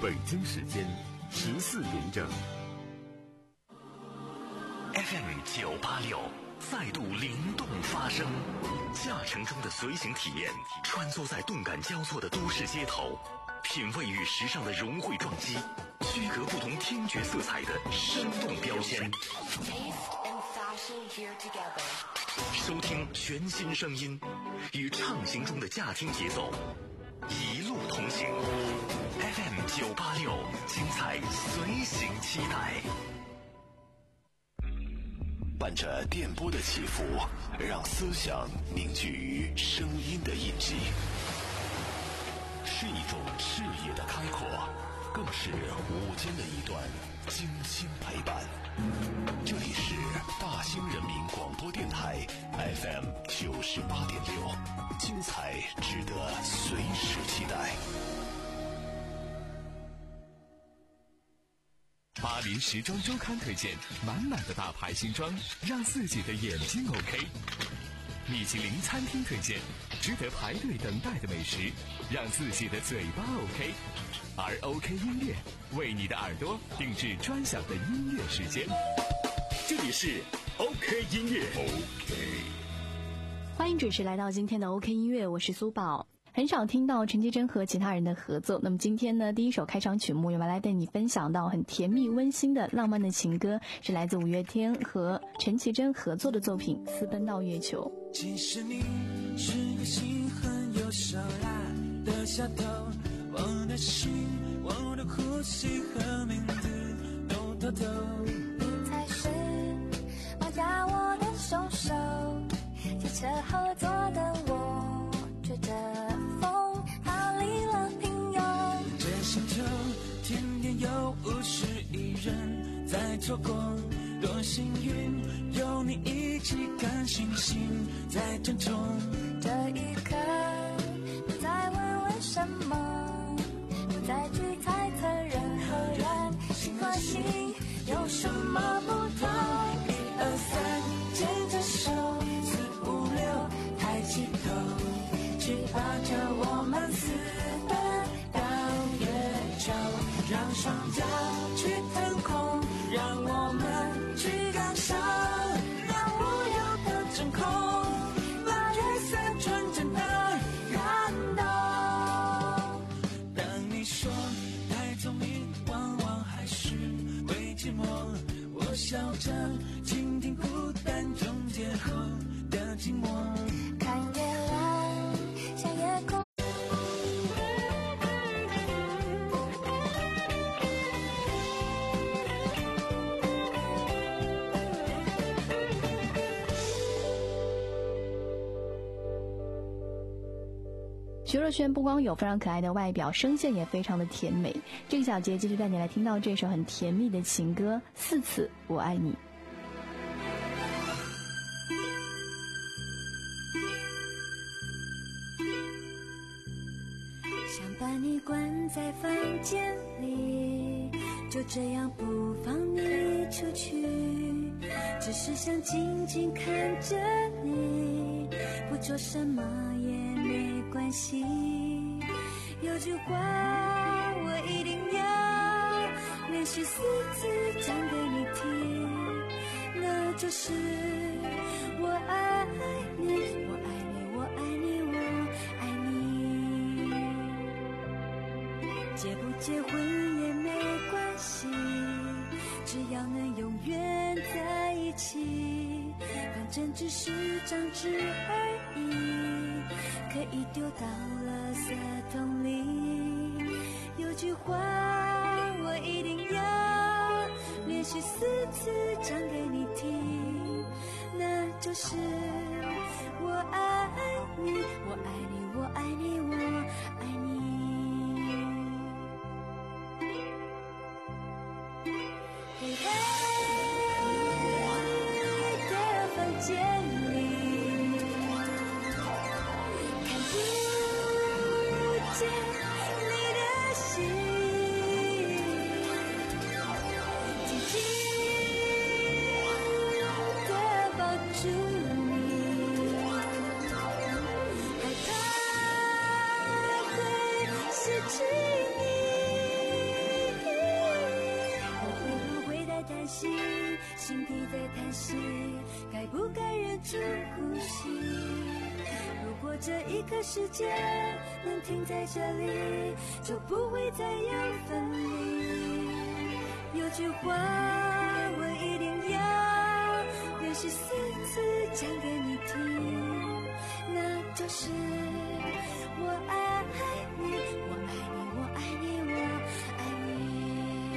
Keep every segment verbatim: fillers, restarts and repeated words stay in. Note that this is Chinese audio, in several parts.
北京时间十四点整。 F M 九八六再度灵动发声，驾乘中的随行体验，穿梭在动感交错的都市街头，品味与时尚的融汇撞击，区隔不同听觉色彩的生动标签。收听全新声音，与畅行中的驾听节奏，一路同行。F M 九八六，精彩随行期待。伴着电波的起伏，让思想凝聚于声音的印记，是一种视野的开阔，更是午间的一段精心陪伴。这里是大兴人民广播电台 F M 九十八点六，精彩值得随时期待。 巴黎时装周刊推荐满满的大牌新装，让自己的眼睛 OK。米其林餐厅推荐值得排队等待的美食，让自己的嘴巴 OK。而 OK 音乐为你的耳朵定制专享的音乐时间。这里是 OK 音乐 OK。 欢迎准时来到今天的 OK 音乐，我是苏宝。很少听到陈绮贞和其他人的合作，那么今天呢，第一首开场曲目我们来带你分享到很甜蜜温馨的浪漫的情歌，是来自五月天和陈绮贞合作的作品《私奔到月球》。 其实你是个心很有手辣的小偷，我的心，我的呼吸和名字都偷偷。 你才是绑架我的凶手，汽车后座的我吹着风逃离了平庸。 这星球天天有五十亿人在错过，多幸运有你一起看星星在争宠。 这一刻不再问为什么，不再去猜测人和人心和心有什么不同。一二三牵着手，四五六抬起头，七八九我们私奔到月球，让双脚去腾空，让我们去感受那无忧的真空，把月色纯真的感动。 当你说太聪明往往还是会寂寞，我笑着倾听孤单中结合的寂寞。 看月亮像夜空， 徐若瑄不光有非常可爱的外表，声线也非常的甜美。这个小节继续带你来听到这首很甜蜜的情歌《四次我爱你》。 想把你关在房间里，就这样不放你出去，只是想静静看着你，不做什么也没关系。有句话我一定要连续四次讲给你听，那就是我爱你，我爱你，我爱你，我爱你。结不结婚也没关系，只要能永远在一起，反正只是张纸而已，可以丢到垃圾桶里。有句话我一定要连续四次讲给你听，那就是我爱你，我爱你，我爱你，我爱你。黑黑的房间里，看不见你的心。 关系，心底在叹息，该不该忍住呼吸？如果这一刻时间能停在这里，就不会再有分离。有句话我一定要练习四次讲给你听，那就是我爱你，我爱你，我爱你，我爱你。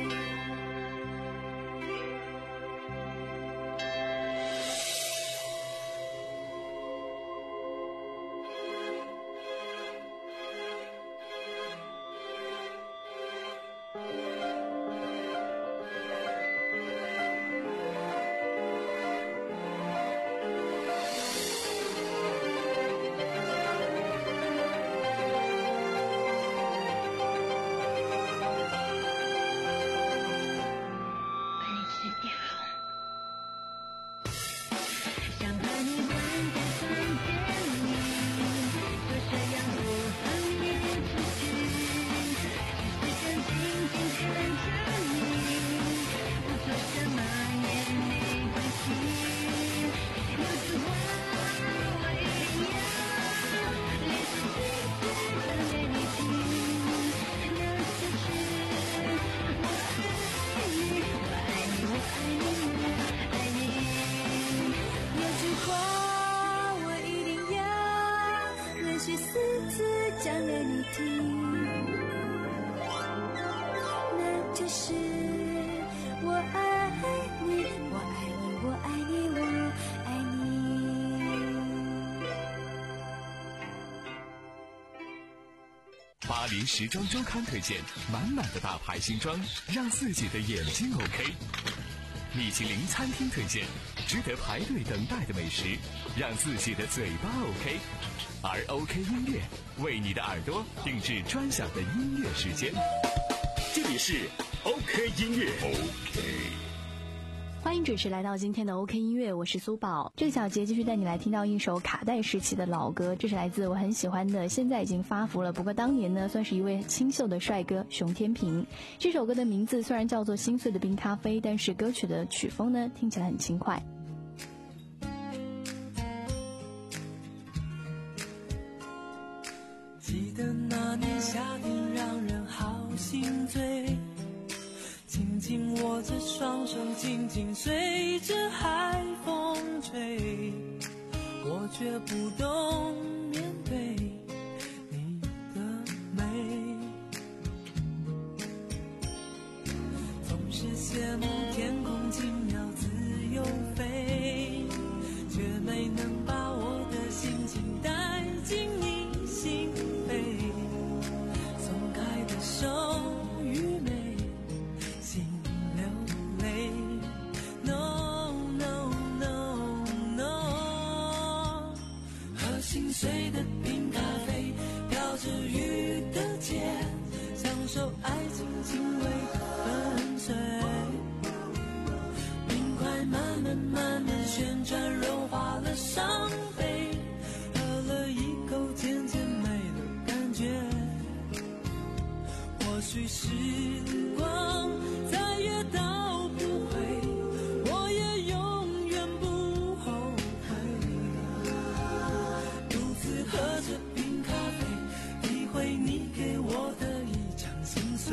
巴黎时装周刊推荐满满的大牌新装，让自己的眼睛 OK。米其林餐厅推荐值得排队等待的美食，让自己的嘴巴 OK。而 OK 音乐为你的耳朵定制专享的音乐时间。 这里是 OK 音乐 OK。 欢迎准时来到今天的 OK 音乐，我是苏宝。这个小节继续带你来听到一首卡带时期的老歌，这是来自我很喜欢的，现在已经发福了，不过当年呢算是一位清秀的帅哥熊天平。这首歌的名字虽然叫做心碎的冰咖啡，但是歌曲的曲风呢听起来很轻快。 记得那年夏天让人好心醉，紧紧握着双手，紧紧随着海风吹，我却不懂面对你的美，总是羡慕天空轻描自由飞，却没能把我的心情带进你心扉，松开的手愚昧，心流泪 No No No No， 喝心碎的冰咖啡，飘着雨的街，享受爱情轻微的粉碎，冰块慢慢慢慢旋转，融化了伤悲，喝了一口渐渐没了感觉，或许时光再也倒不回，我也永远不后悔，独自喝着冰咖啡，体会你给我的一场心碎。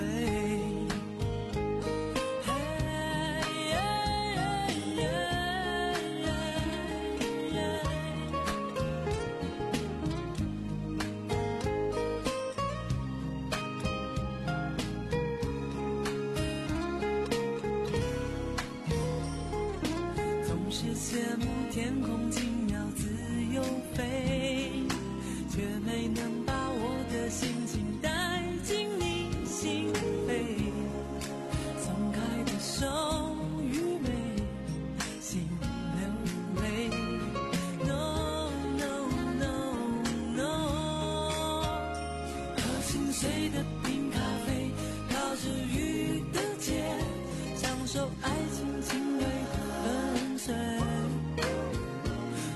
总是羡慕天空轻描自由飞，却没能把我的心情带进你心扉，松开的手愚昧，心流泪 No No No No， 喝心碎的冰咖啡，飘着雨的街，享受爱情轻微的粉碎，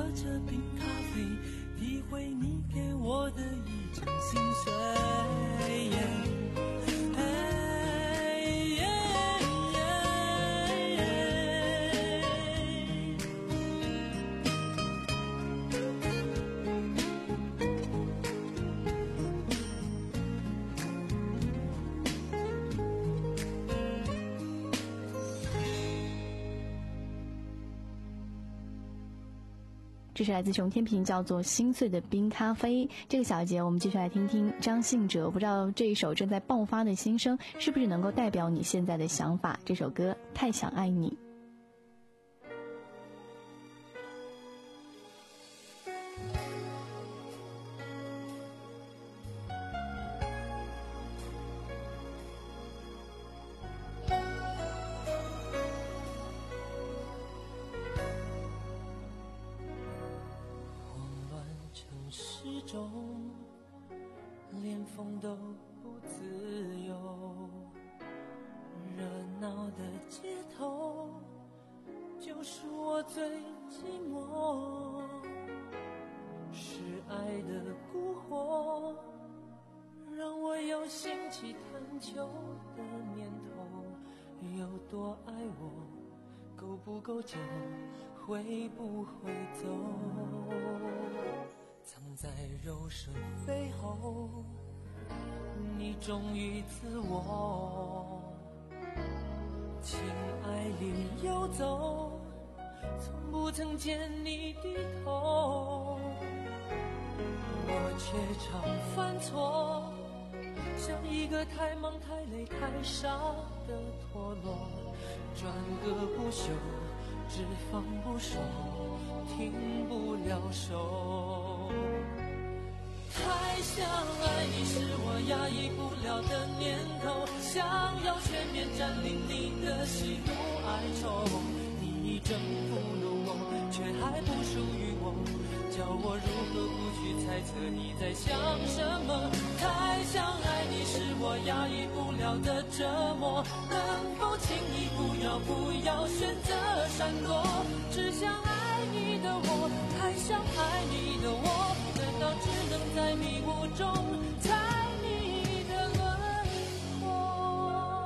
这瓶咖啡，体会你给我的一种心碎。 这是来自熊天平，叫做心碎的冰咖啡。这个小节我们继续来听听张信哲，不知道这一首正在爆发的心声是不是能够代表你现在的想法。这首歌太想爱你。 连风都不自由，热闹的街头就是我最寂寞，是爱的蛊惑让我有兴起探求的念头，有多爱我，够不够久，会不会走，藏在柔顺背后，你忠于自我，情爱里游走，从不曾见你低头，我却常犯错，像一个太忙太累太傻的陀螺，转个不休，只放不收，停不了手。太想爱你是我压抑不了的念头，想要全面占领你的喜怒哀愁，你已征服了我，却还不属于我，叫我如何不去猜测你在想什么。太想爱你是我压抑不了的折磨，能否轻易不要不要选择闪躲，只想爱你的我，太想爱你的我，难道只能在迷雾中猜你的轮廓。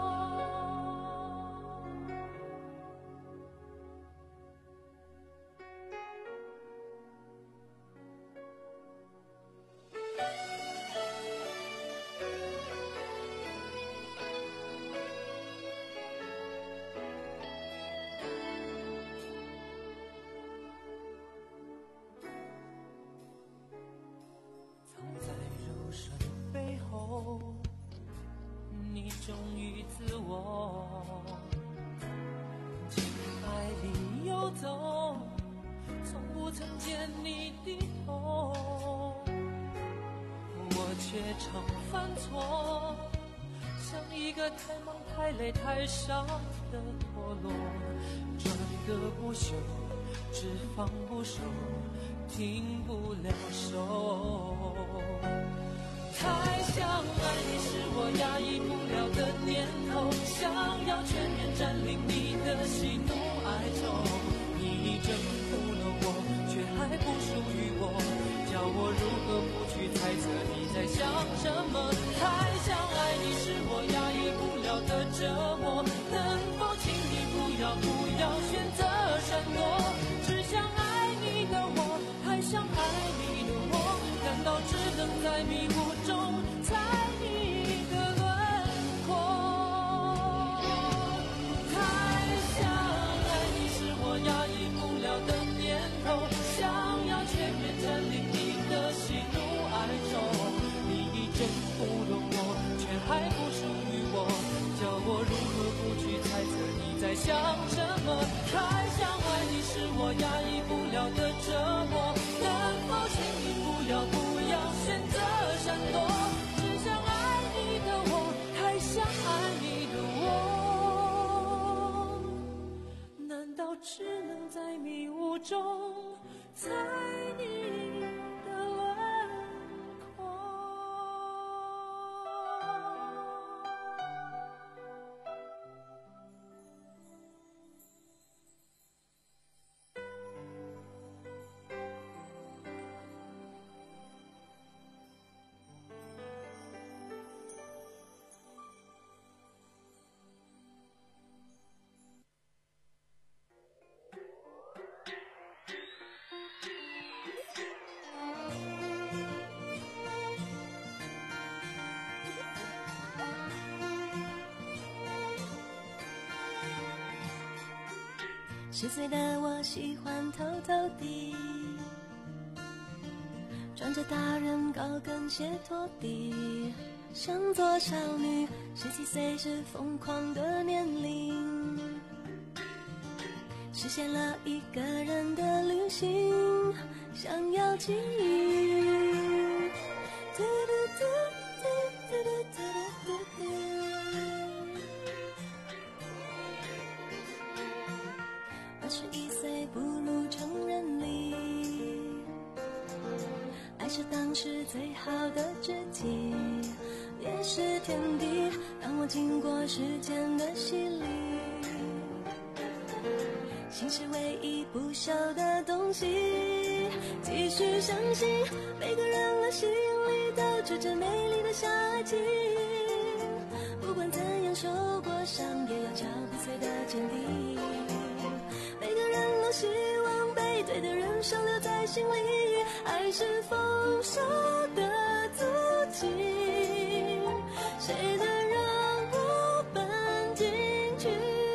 你忠于自我，情爱里游走，从不曾见你低头，我却常犯错，像一个太忙太累太傻的陀螺，转个不休，只放不收，停不了手。太想爱你是我压抑不了的念头，想要全面占领你的喜怒哀愁，你已征服了我，却还不属于我，叫我如何不去猜测你在想什么。太想爱你是我压抑不了的折磨，能否请你不要不要选择闪躲，只想爱你的我，太想爱你的我，难道只能在迷雾中猜你的轮廓。太想爱你是我压抑不了的念头，想要全面占领你的喜怒哀愁，你已征服了我，却还不属于我，叫我如何不去猜测你在想什么。太想爱你是我压抑不了的折磨，能否请你不要不要选择闪躲，只想爱你的我，太想爱你的我，难道只能在迷雾中猜你的轮廓。 十岁的我喜欢偷偷地穿着大人高跟鞋拖地，想做少女。十七岁是疯狂的年龄，实现了一个人的旅行，想要记忆。嘟嘟嘟嘟嘟嘟嘟嘟嘟。二十一岁步入成人礼，爱是当时最好的知己，也是天敌。当我经过时间的洗礼，心是唯一不朽的东西。继续相信，每个人的心里都住着美丽的小爱情。不管怎样受过伤，也要敲不碎的坚定。每个人都希望被对的人收留在心里，爱是丰收的足迹，谁能让我奔进去？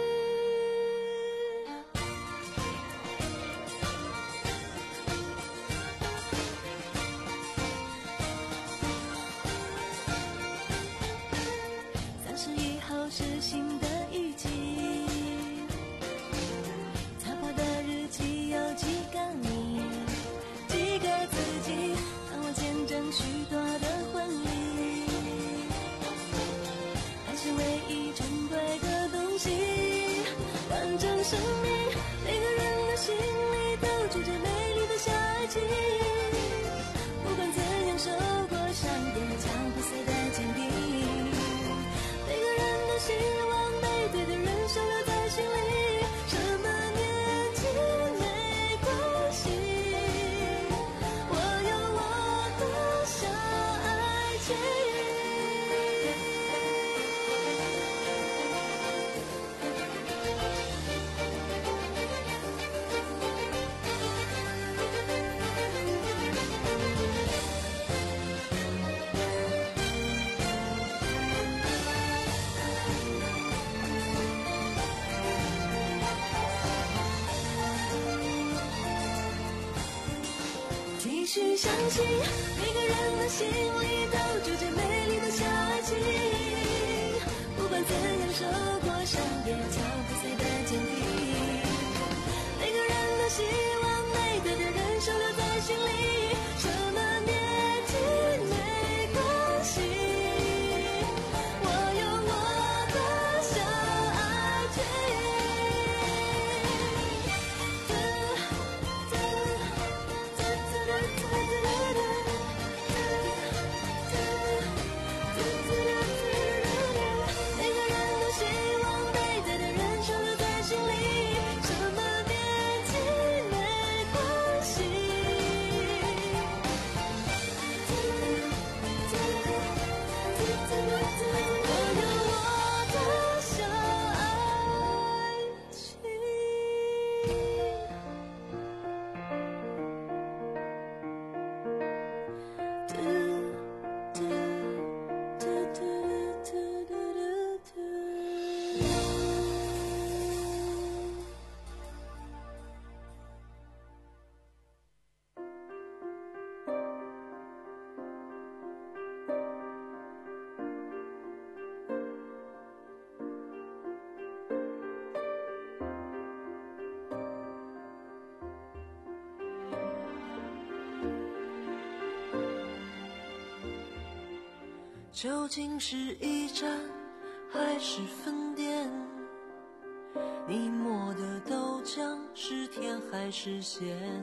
三十以后是新的一季，擦破的日记有几个你，几个自己，让我见证许多的婚礼。爱是唯一珍贵的东西，完整生命，每个人的心里都住着美丽的小爱情。不管怎样受过伤，也要敲不碎的坚定。每个人都希望被对的人收留在心里，什么年纪没关系，我有我的小爱情。继续相信，每个人的心里都住着美丽的小爱情。不管怎样受过伤，也要敲不碎的坚定。每个人都希望被对的人收留在心里，什么年纪没关系，我有我的小爱情。每个人都希望被对的人收留在心里，什么年纪没关系，我有我的小爱情。究竟是一站还是分店？你磨的豆浆是甜还是咸？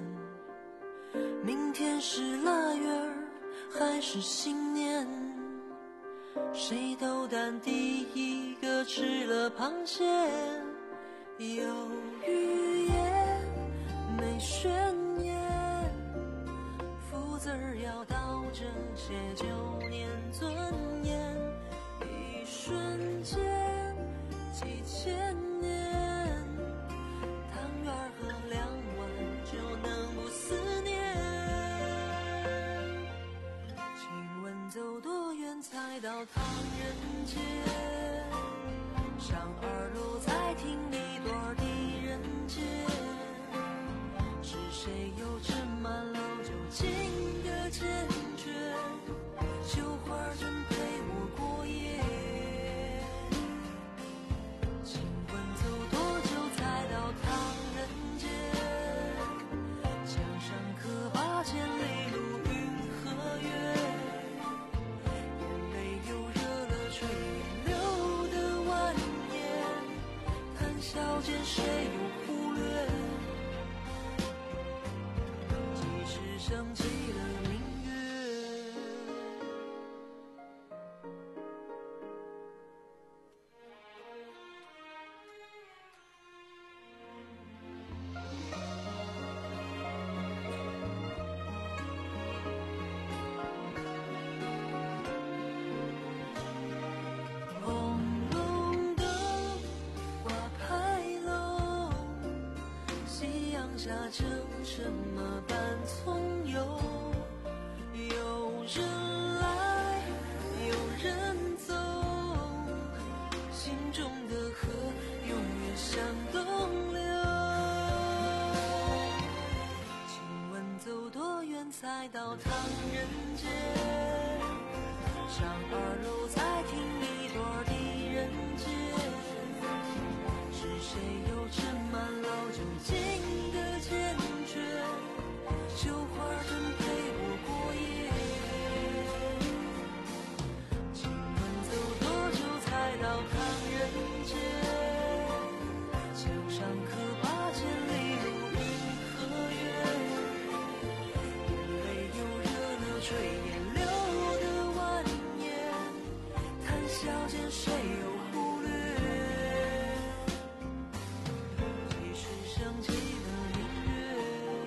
明天是腊月儿还是新年？谁斗胆第一个吃了螃蟹？有语言没宣言，福字儿要倒着写，九年尊严，一瞬间几千年，汤圆儿和两碗就能不思念。请问走多远才到唐人街？上二楼再听一段狄仁杰。 间谁又忽略？即使升起了明月。轰隆的挂牌楼，夕阳下城什么般从容，有人来有人走，心中的河永远向东流。请问走多远才到唐人街？上二楼再听一段狄仁杰，是谁又斟满老酒精的坚决？绣花针陪我过夜。请问走多久才到唐人街？墙上刻八千里路云和月，眼泪又热了炊烟流的蜿蜒，谈笑间谁又忽略？即使升起了明月。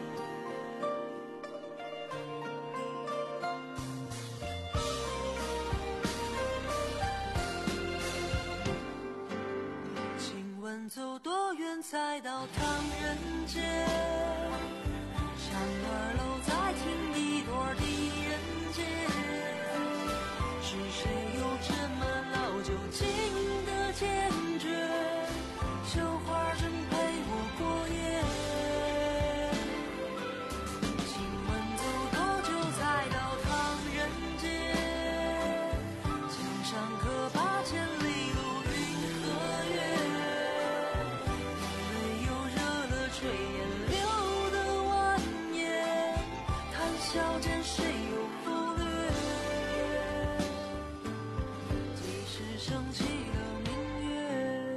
请问走多远才到唐人街？上二楼再听一段狄仁杰，是谁又斟满老酒精的坚决？绣花针陪我过夜。请问走多久才到唐人街？墙上刻八千里路云和月，眼泪又热了炊烟流的蜿蜒，谈笑间谁又忽略？即使升起了明月。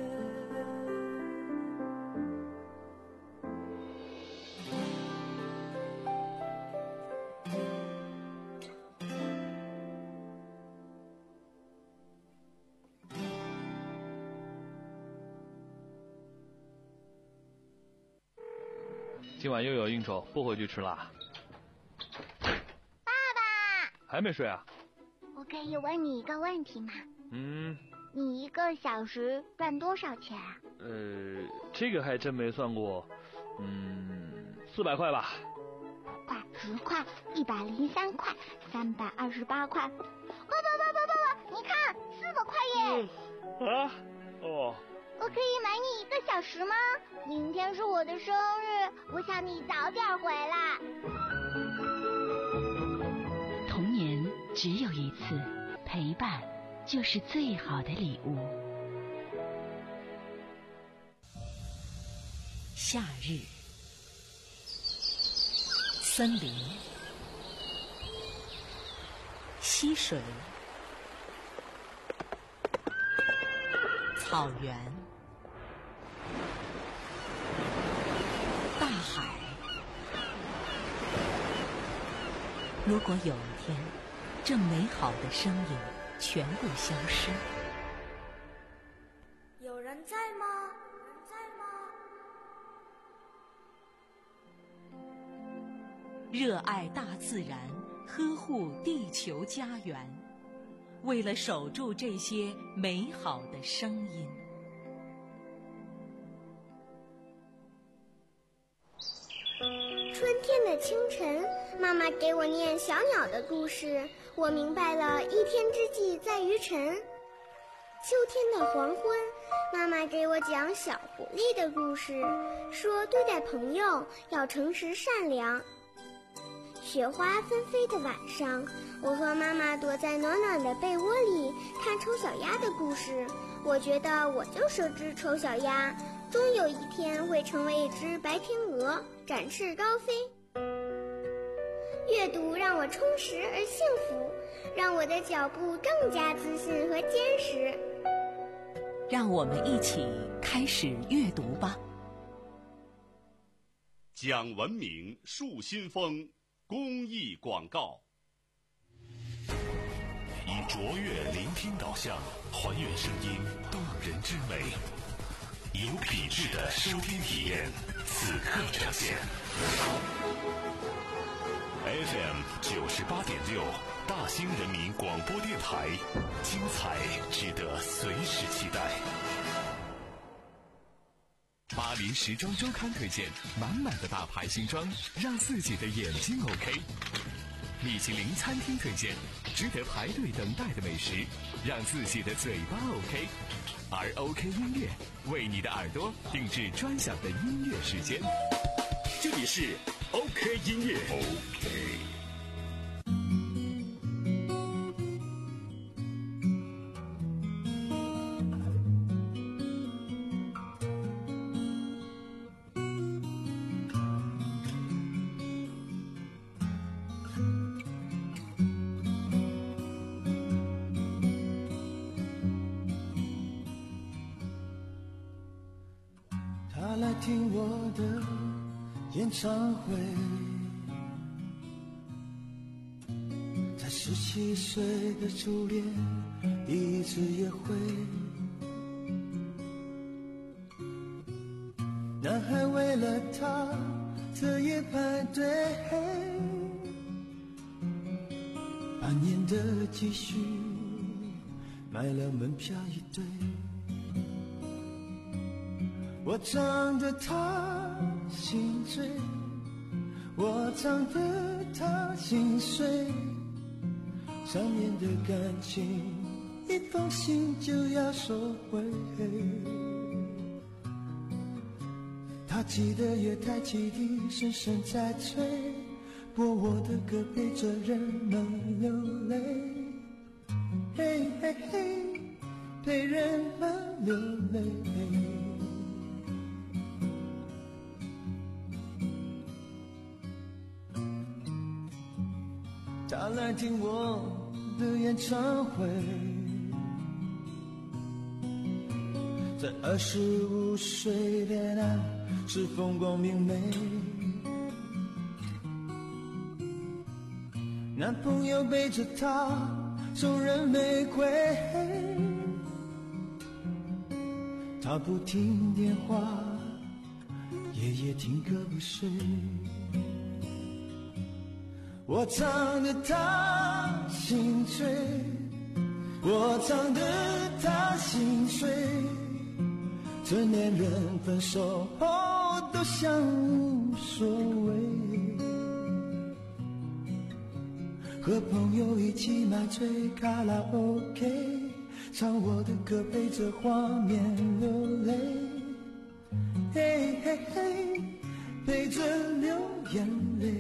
今晚又有应酬，不回去吃啦。 爸爸， 还没睡啊？ 我可以问你一个问题吗？ 嗯， 你一个小时赚多少钱啊？ 呃，这个还真没算过。嗯，四百块吧。 五块、十块、一百零三块、三百二十八块。爸爸爸爸爸爸，你看，四百块耶！ 啊？哦。 我可以买你一个小时吗？明天是我的生日，我想你早点回来。 童年只有一次，陪伴就是最好的礼物。夏日，森林，溪水，草原，大海。如果有一天，这美好的声音全部消失， 有人在吗？有人在吗？ 热爱大自然，呵护地球家园，为了守住这些美好的声音。 春天的清晨，妈妈给我念小鸟的故事，我明白了一天之计在于晨。秋天的黄昏，妈妈给我讲小狐狸的故事，说对待朋友要诚实善良。雪花纷飞的晚上，我和妈妈躲在暖暖的被窝里看丑小鸭的故事，我觉得我就是只丑小鸭，终有一天会成为一只白天鹅，展翅高飞。阅读让我充实而幸福，让我的脚步更加自信和坚实。 让我们一起开始阅读吧。 讲文明树新风公益广告。 以卓越聆听导向，还原声音动人之美，有品质的收听体验，此刻呈现。F M 九十八点六，大兴人民广播电台，精彩值得随时期待。 巴黎时装周刊推荐满满的大牌新装，让自己的眼睛 OK。米其林餐厅推荐值得排队等待的美食，让自己的嘴巴 OK。而 OK 音乐为你的耳朵定制专享的音乐时间。 这里是 OK 音乐 OK。 他来听我的演唱会，在十七岁的初恋一次约会，男孩为了她特意排队，半年的积蓄买了门票一对。我唱得他心醉，我唱得他心碎，上面的感情一封信就要收回。他记得月台汽笛声声在催，播我的歌陪着人们流泪，嘿嘿嘿，陪人们流泪。他来听我的演唱会，在二十五岁恋爱是风光明媚，男朋友背着她送人玫瑰，她不听电话，夜夜听歌不睡。我唱得他心醉，我唱得他心碎，成年人分手后都像无所谓，和朋友一起买醉卡拉 OK， 唱我的歌陪着画面流泪，嘿嘿嘿，陪着流眼泪。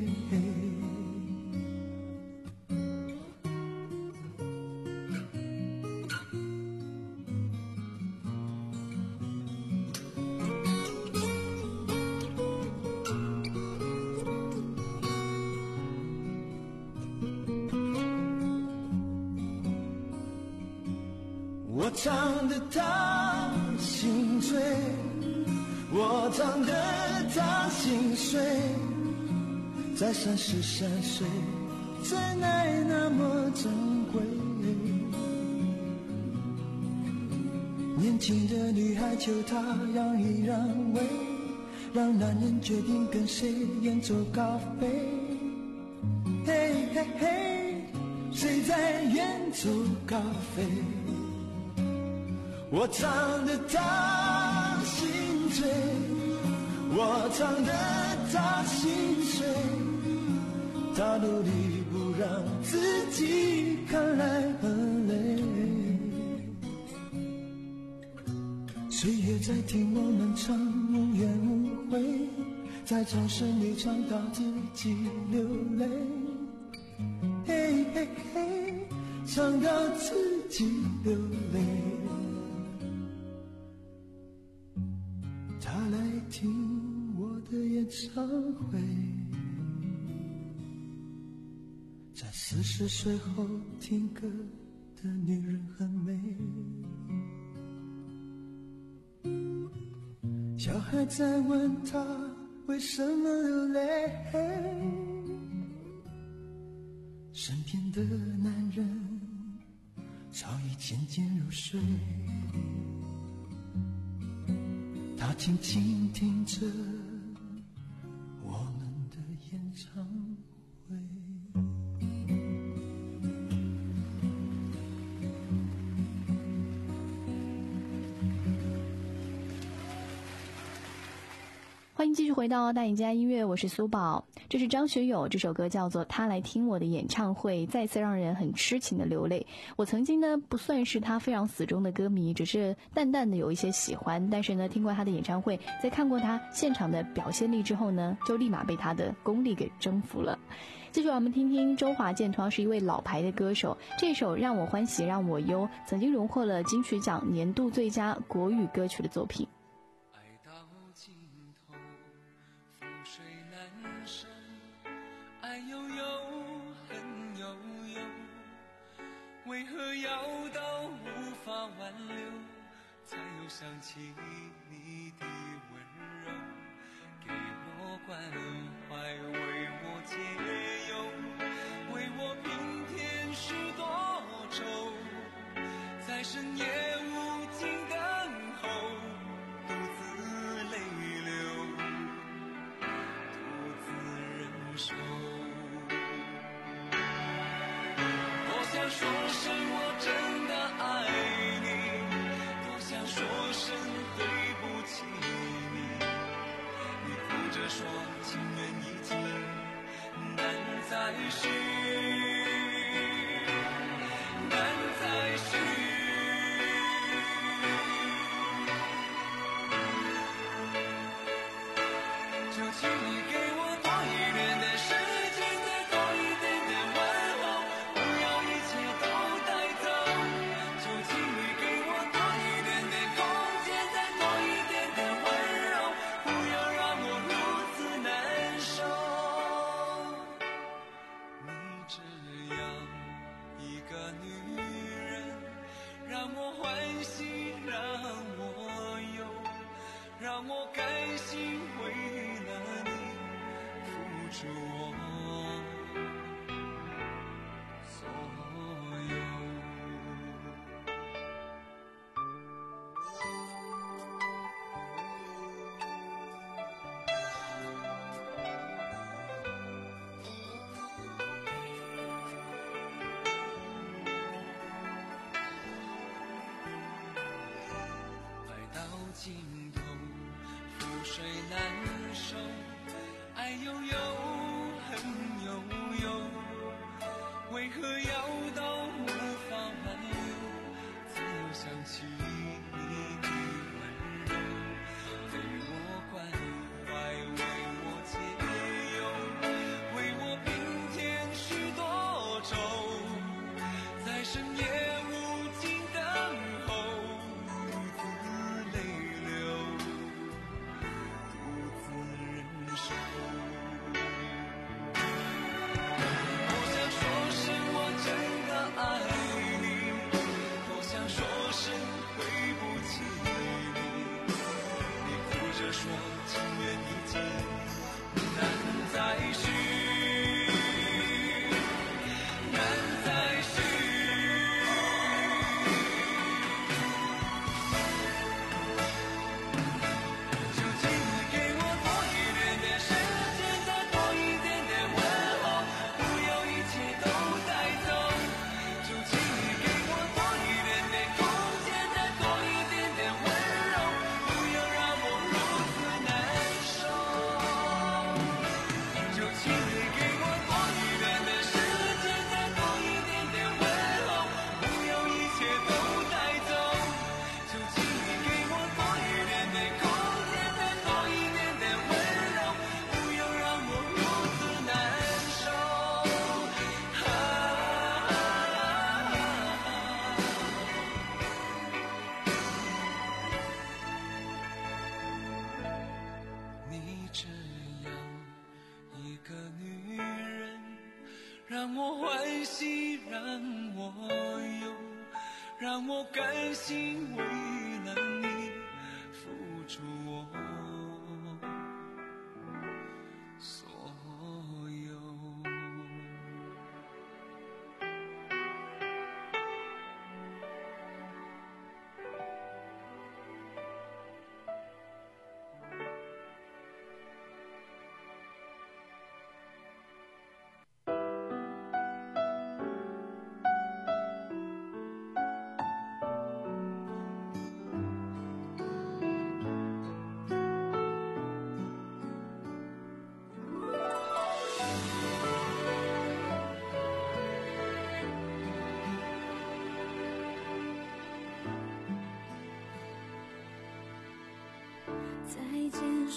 我唱得他心醉，我唱得他心碎，在三十三岁，真爱那么珍贵。年轻的女孩求他让一让位，让男人决定跟谁远走高飞。嘿嘿嘿，谁在远走高飞？我唱得他心醉，我唱得他心碎，他努力不让自己看来很累。岁月在听我们唱无怨无悔，在掌声里唱到自己流泪，嘿嘿嘿，唱到自己流泪。他来听我的演唱会，在四十岁后听歌的女人很美， 小孩在问他为什么流泪，身边的男人早已渐渐入睡，他静静听着我们的演唱会。 欢迎继续回到大赢家音乐，我是苏宝。这是张学友，这首歌叫做《他来听我的演唱会》，再次让人很痴情的流泪。我曾经呢不算是他非常死忠的歌迷，只是淡淡的有一些喜欢，但是呢听过他的演唱会，在看过他现场的表现力之后呢，就立马被他的功力给征服了。继续我们听听周华健，同样是一位老牌的歌手，这首《让我欢喜让我忧》曾经荣获了金曲奖年度最佳国语歌曲的作品。 爱悠悠，恨悠悠，为何要到无法挽留，才又想起你的温柔，给我关怀，为我解忧，为我平添许多愁，在深夜无尽等候，独自泪流，独自忍受。多想说声我真的爱你，多想说声对不起你，你哭着说情缘已尽，难再续，难再续。就请你给我多一点的时间，再多一点点问候，不要一切都带走。就请你给我多一点点空间，再多一点点温柔，不要让我如此难受。你这样一个女人，让我欢喜让我忧，让我甘心为了你付出我所有。爱到尽头，覆水难收，爱悠悠，恨悠悠，为何要到无法挽留，才又想起你的温柔，给我关怀，为我解忧，为我平添许多愁，在深夜无尽等候，独自泪流，独自忍受。多想说声我真的爱你，多想说声对不起你，你哭着说情缘已尽，难再续，难再续。就请你给我多一点点时间，再多一点点问候，不要一切都带走。就请你给我多一点点空间，再多一点点温柔，不要让我如此难受。就请你给我多一点点时间，再多一点点问候，不要一切都带走。就请你给我多一点点空间，再多一点点温柔，不要让我如此难受。啊，你这样一个女人，让我欢喜让我忧，让我甘心为了你付出我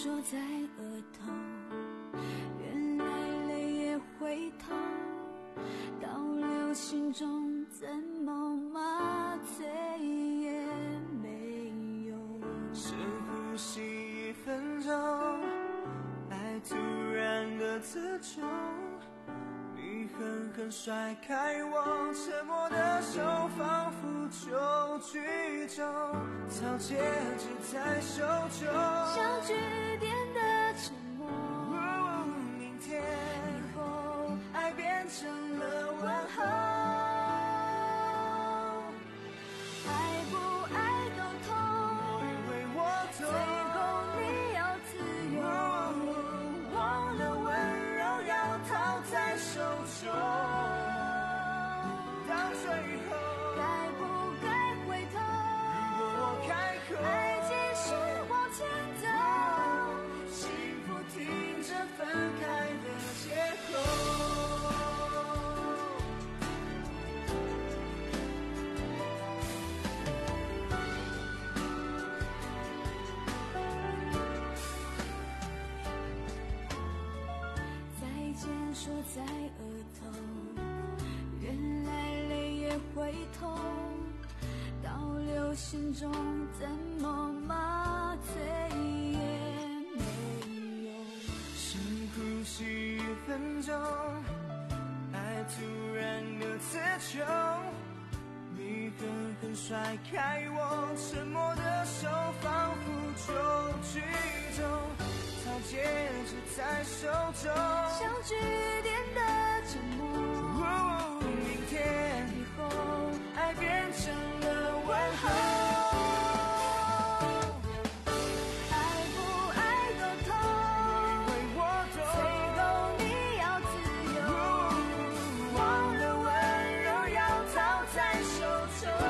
说在额头，原来泪也会透，倒流心中怎么麻醉也没有。 深呼吸一分钟，爱突然的刺痛，你狠狠甩开我，沉默的手仿佛就剧终，草戒指在手中， 像句点的沉默。 哦，明天以后爱变成了问候， 爱不爱都痛， 因为我最懂， 后你要自由。 哦，我的温柔要掏在手中，到最后该不该回头？ 如果我开口， 爱继续往前走， 幸福停着分开的借口。 再见说在额头，原来泪也会痛，倒流心中怎么麻醉也没用。 深呼吸一分钟，爱突然的刺痛，你狠狠甩开我，沉默的手仿佛就剧终，草戒指在手中， 像句点的沉默。 哦，明天以后爱变成了问候， 爱不爱都痛， 因为我懂， 最后你要自由。 我的温柔要掏在手中，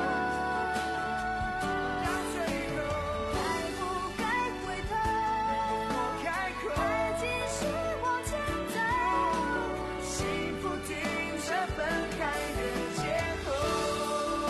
到最后该不该回头？ 我开口， 爱继续往前走， 幸福停着分开的借口。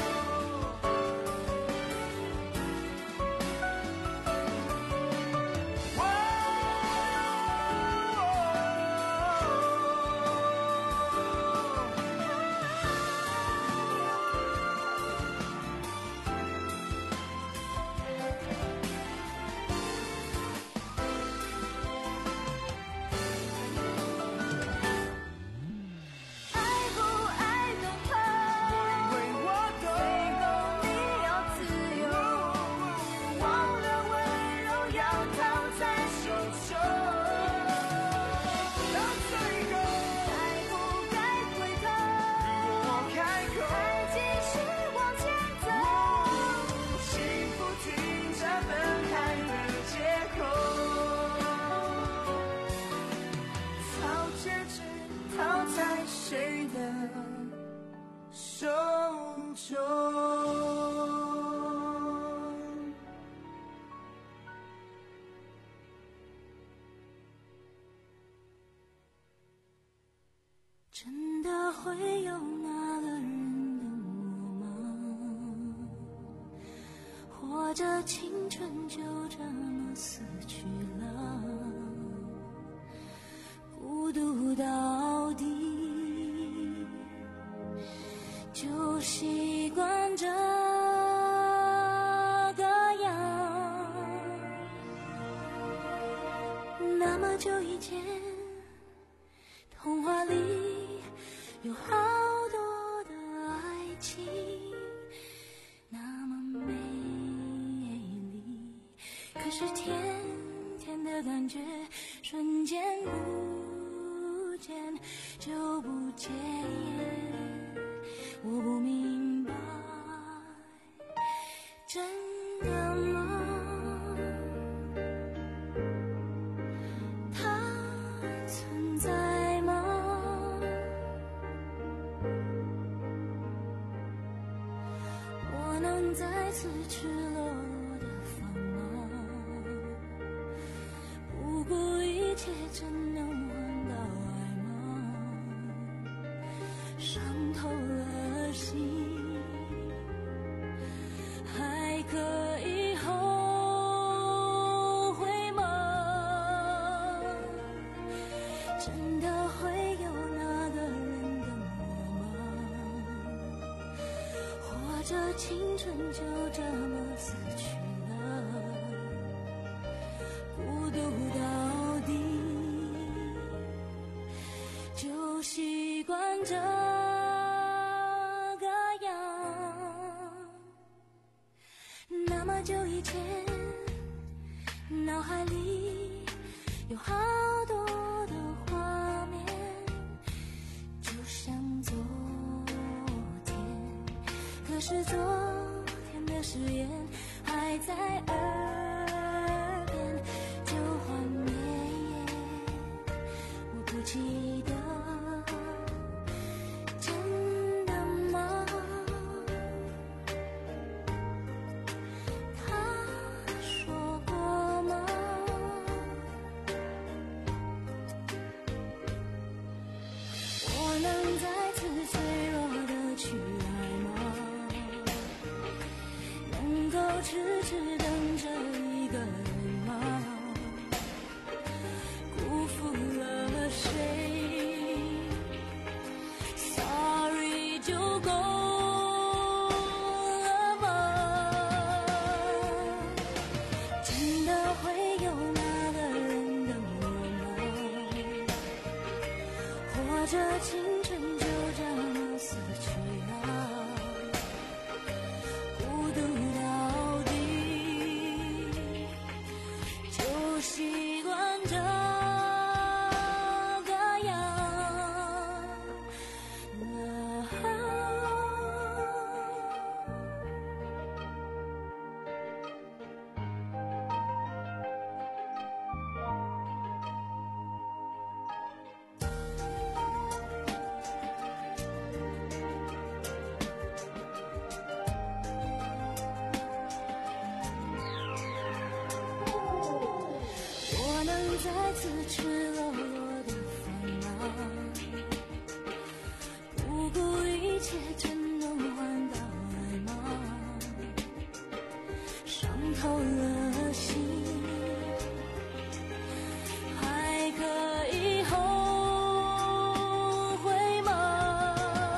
爱不爱都痛， 因为我最懂， 后你要自由。 我的温柔要掏在手中，到最后该不该回头？ 我开口， 爱继续往前走， 幸福停着分开的借口。草戒指套在谁的手中？ 真的会有那个人等我吗？或者青春就这么死去了，孤独到底，就习惯这个样。那么久以前，童话里有好多的爱情，那么美丽，可是甜甜的感觉瞬间不见就不见，我不明白，真的吗？它存在吗？我能再次赤裸裸的放吗？不顾一切，真能换到爱吗？伤透了心，还可以后悔吗？ 真的会有那个人等我吗？或者青春就这么死去了，孤独到底，就习惯这个样。那么久以前，脑海里有好多的画面，就像昨天，可是昨天的誓言还在耳边，旧画面我不记得，真的吗？他说过吗？我能再次脆弱的去爱吗？能够痴痴等着一个人吗？辜负了谁 ？Sorry 就够了吗？真的会有那个人等我吗？或者青春就这么死去了，孤独到底，就习惯这个样。我能再次赤裸裸的烦恼，不顾一切真能换到爱吗？伤透了心，还可以后悔吗？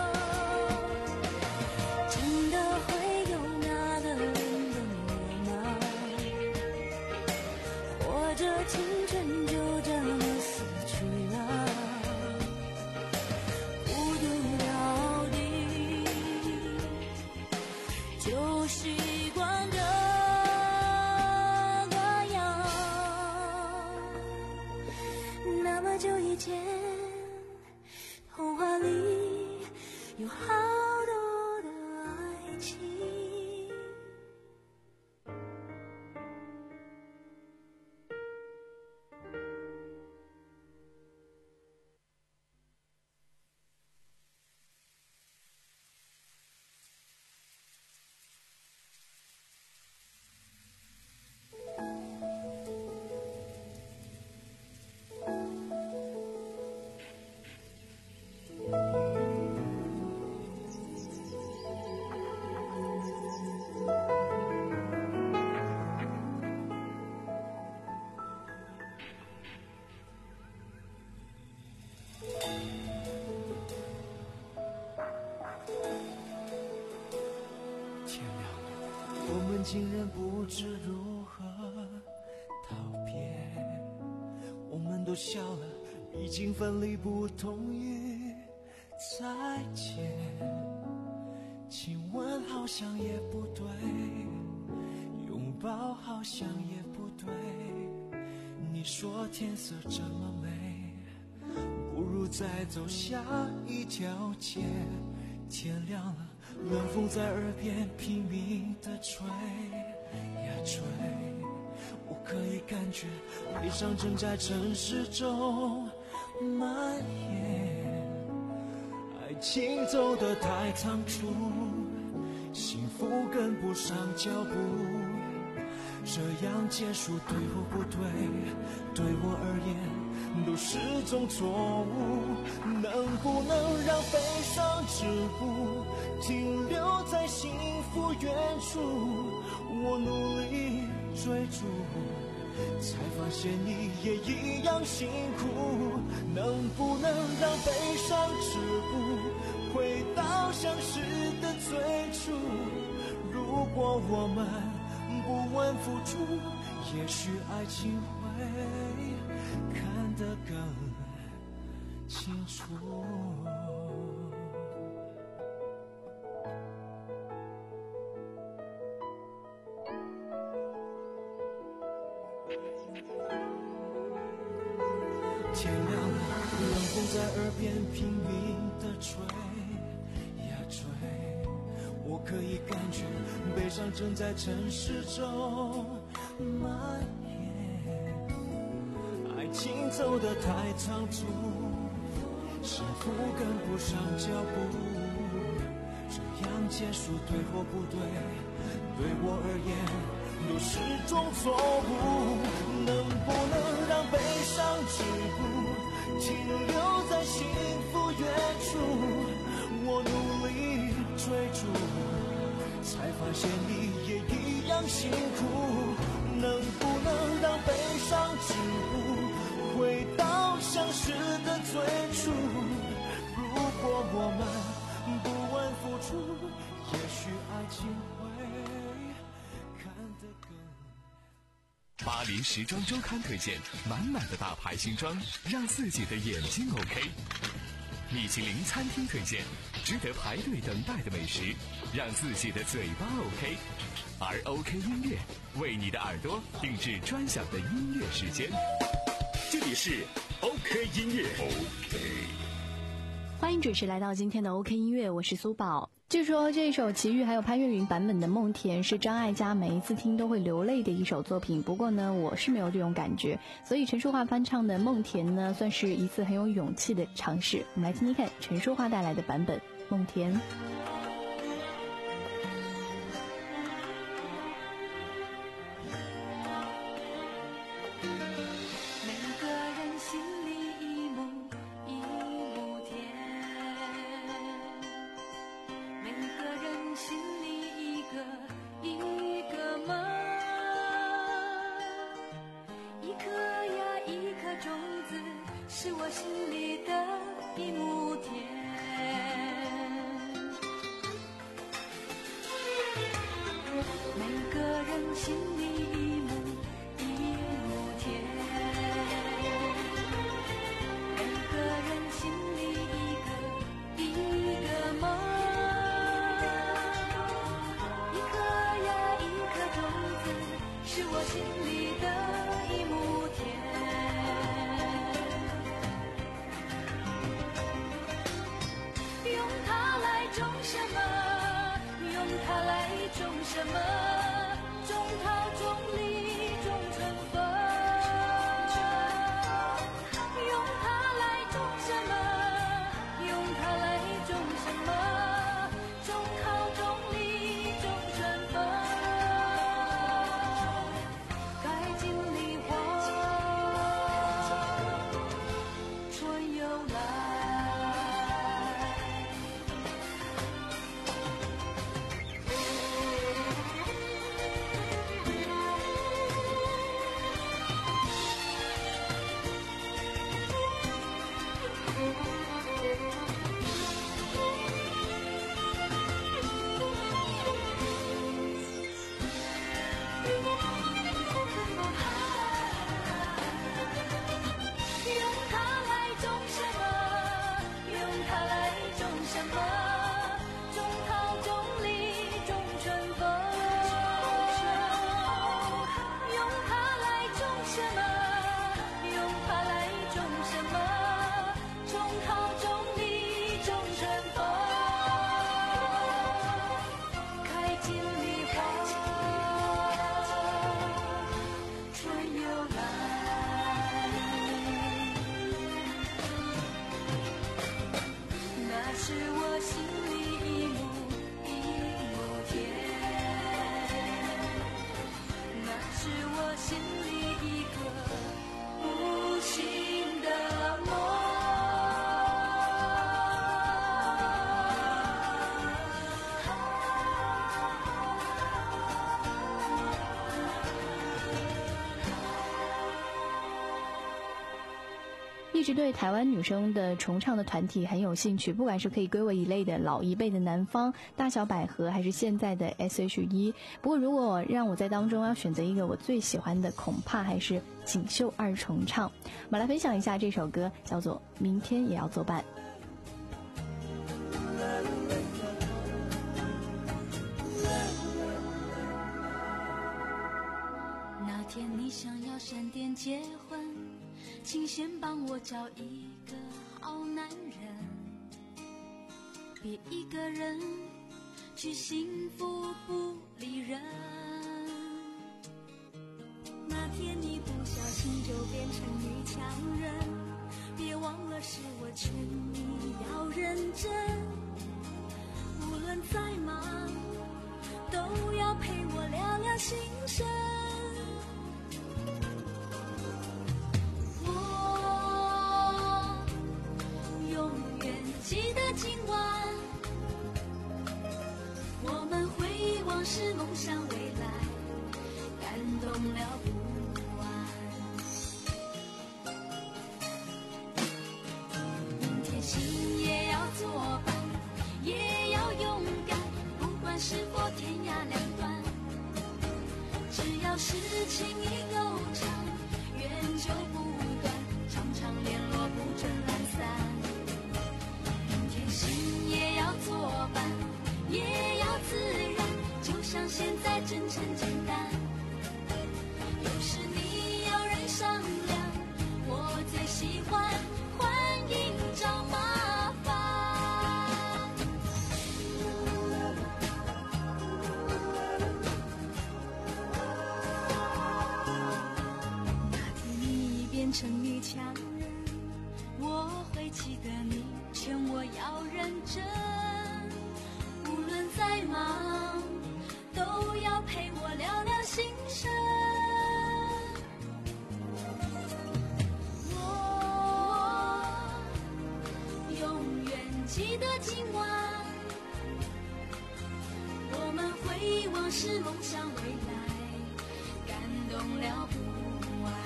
真的会有那个人等我吗？或者青春就这么死去了，孤独到底，就习惯这个样。那么久以前，童话里有好多的爱情。 天亮了，我们竟然不知如何道别。我们都笑了，已经分离，不同意再见。亲吻好像也不对，拥抱好像也不对。你说天色这么美，不如再走下一条街。天亮了，冷风在耳边拼命地吹呀吹，我可以感觉悲伤正在城市中蔓延。爱情走得太仓促，幸福跟不上脚步，这样结束对或不对，对我而言都是种错误。能不能让悲伤止步，停留在幸福远处？我努力追逐，才发现你也一样辛苦。 能不能让悲伤止步，回到相识的最初？如果我们不问付出，也许爱情会看得更清楚。天亮了，冷风在耳边拼命地吹呀吹，我可以感觉悲伤正在城市中蔓延。爱情走得太仓促，幸福跟不上脚步，这样结束对或不对，对我而言都是种错误。能不能让悲伤止步，停留在幸福远处？我努力追逐，才发现你也一样辛苦。能不能让悲伤止步，回到相识的最初？如果我们不问付出，也许爱情会看得更。 巴黎时装周刊推荐满满的大牌新装，让自己的眼睛 OK。米其林餐厅推荐值得排队等待的美食，让自己的嘴巴 OK。而 OK 音乐为你的耳朵定制专享的音乐时间。 这里是 OK 音乐 OK。 欢迎准时来到今天的 OK 音乐，我是苏宝。据说这首齐豫还有潘越云版本的《梦田》是张艾嘉每一次听都会流泪的一首作品，不过呢我是没有这种感觉，所以陈淑桦翻唱的《梦田》呢算是一次很有勇气的尝试。我们来听听看陈淑桦带来的版本《梦田》。 是我心里的一亩田，每个人心里一亩一亩田，每个人心里一个一个梦，一颗呀一颗种子，是我心里的一亩田。用它来种什么？用它来种什么？种桃种李。 一直对台湾女生的重唱的团体很有兴趣，不管是可以归为一类的老一辈的南方、大小百合，还是现在的 S H E。不过如果让我在当中要选择一个我最喜欢的，恐怕还是锦绣二重唱。我们来分享一下这首歌，叫做《明天也要作伴》。 那天你想要闪电结婚，请先帮我找一个好男人，别一个人去幸福不理人。那天你不小心就变成女强人，别忘了是我劝你要认真，无论再忙都要陪我聊聊心声。记得今晚我们回忆往事，梦想未来，感动了不完。明天心也要作伴，也要勇敢，不管是否天涯两端，只要是情谊够长，缘就不断，常常联络不准懒散。心也要作伴，也要自然，就像现在真诚简单。有时你有人商量，我最喜欢欢迎找麻烦。那天你变成女强人，我会记得你劝我要认真，无论再忙都要陪我聊聊心声。我永远记得今晚我们回忆往事，梦想未来，感动了不完。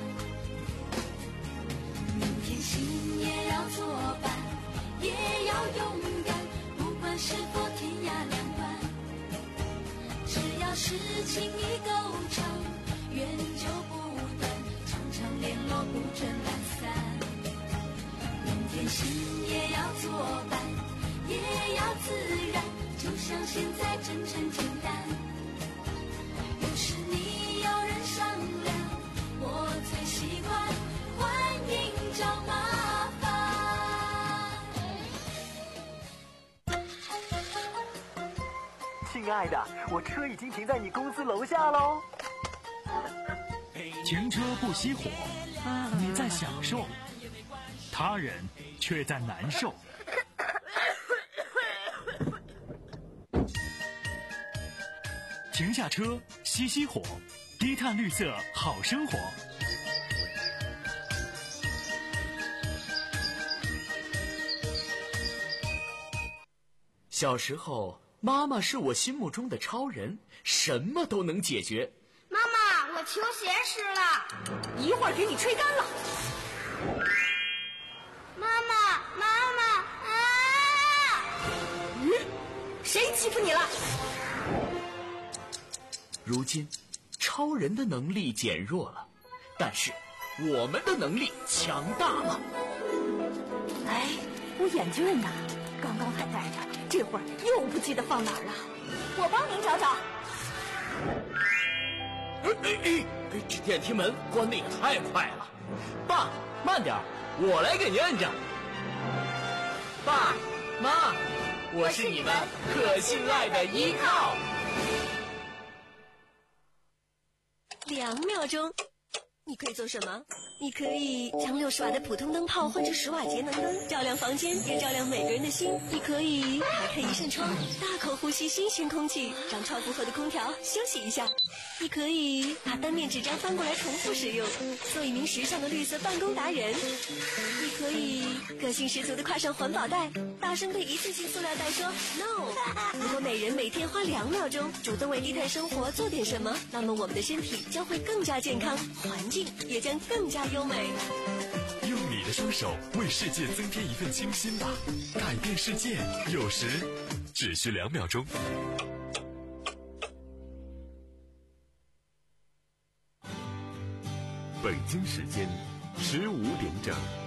明天心也要作伴，也要勇敢，不管是否天涯两端，只要是情谊够长，缘就不断，常常联络不准懒散。明天心也要作伴，也要自然，就像现在真诚简单。有时你有人商量，我最喜欢欢迎找麻烦。 亲爱的，我车已经停在你公司楼下喽。 停车不熄火，你在享受，他人却在难受。停下车，熄熄火，低碳绿色好生活。 小时候，妈妈是我心目中的超人，什么都能解决。 妈妈，我球鞋湿了， 一会儿给你吹干了。 妈妈，妈妈啊！ 嗯，谁欺负你了？ 如今，超人的能力减弱了，但是我们的能力强大了。 哎，我眼镜呢？刚刚还戴着，这会儿又不记得放哪儿了。我帮您找找。 哎哎哎！这电梯门关得也太快了。爸，慢点，我来给您摁着。爸妈，我是你们可信赖的依靠。 两秒钟，你可以做什么？你可以将六十瓦的普通灯泡换成十瓦节能灯，照亮房间，也照亮每个人的心。你可以打开一扇窗，大口呼吸新鲜空气，让超负荷的空调休息一下。你可以把单面纸张翻过来重复使用，做一名时尚的绿色办公达人。你可以个性十足的挎上环保袋，大声对一次性塑料袋说 no。如果每人每天花两秒钟主动为低碳生活做点什么，那么我们的身体将会更加健康，环境也将更加优美。 用你的的双手，为世界增添一份清新吧。改变世界，有时只需两秒钟。北京时间十五点整。